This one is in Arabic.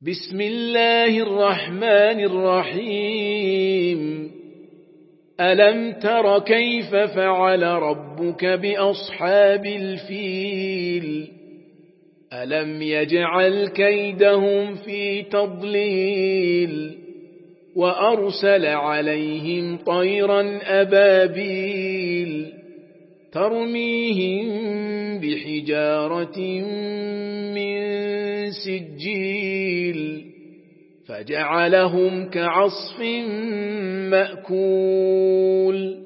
بسم الله الرحمن الرحيم ألم تر كيف فعل ربك بأصحاب الفيل ألم يجعل كيدهم في تضليل وأرسل عليهم طيرا أبابيل ترميهم بحجارة من سجيل فجعلهم كعصف مأكول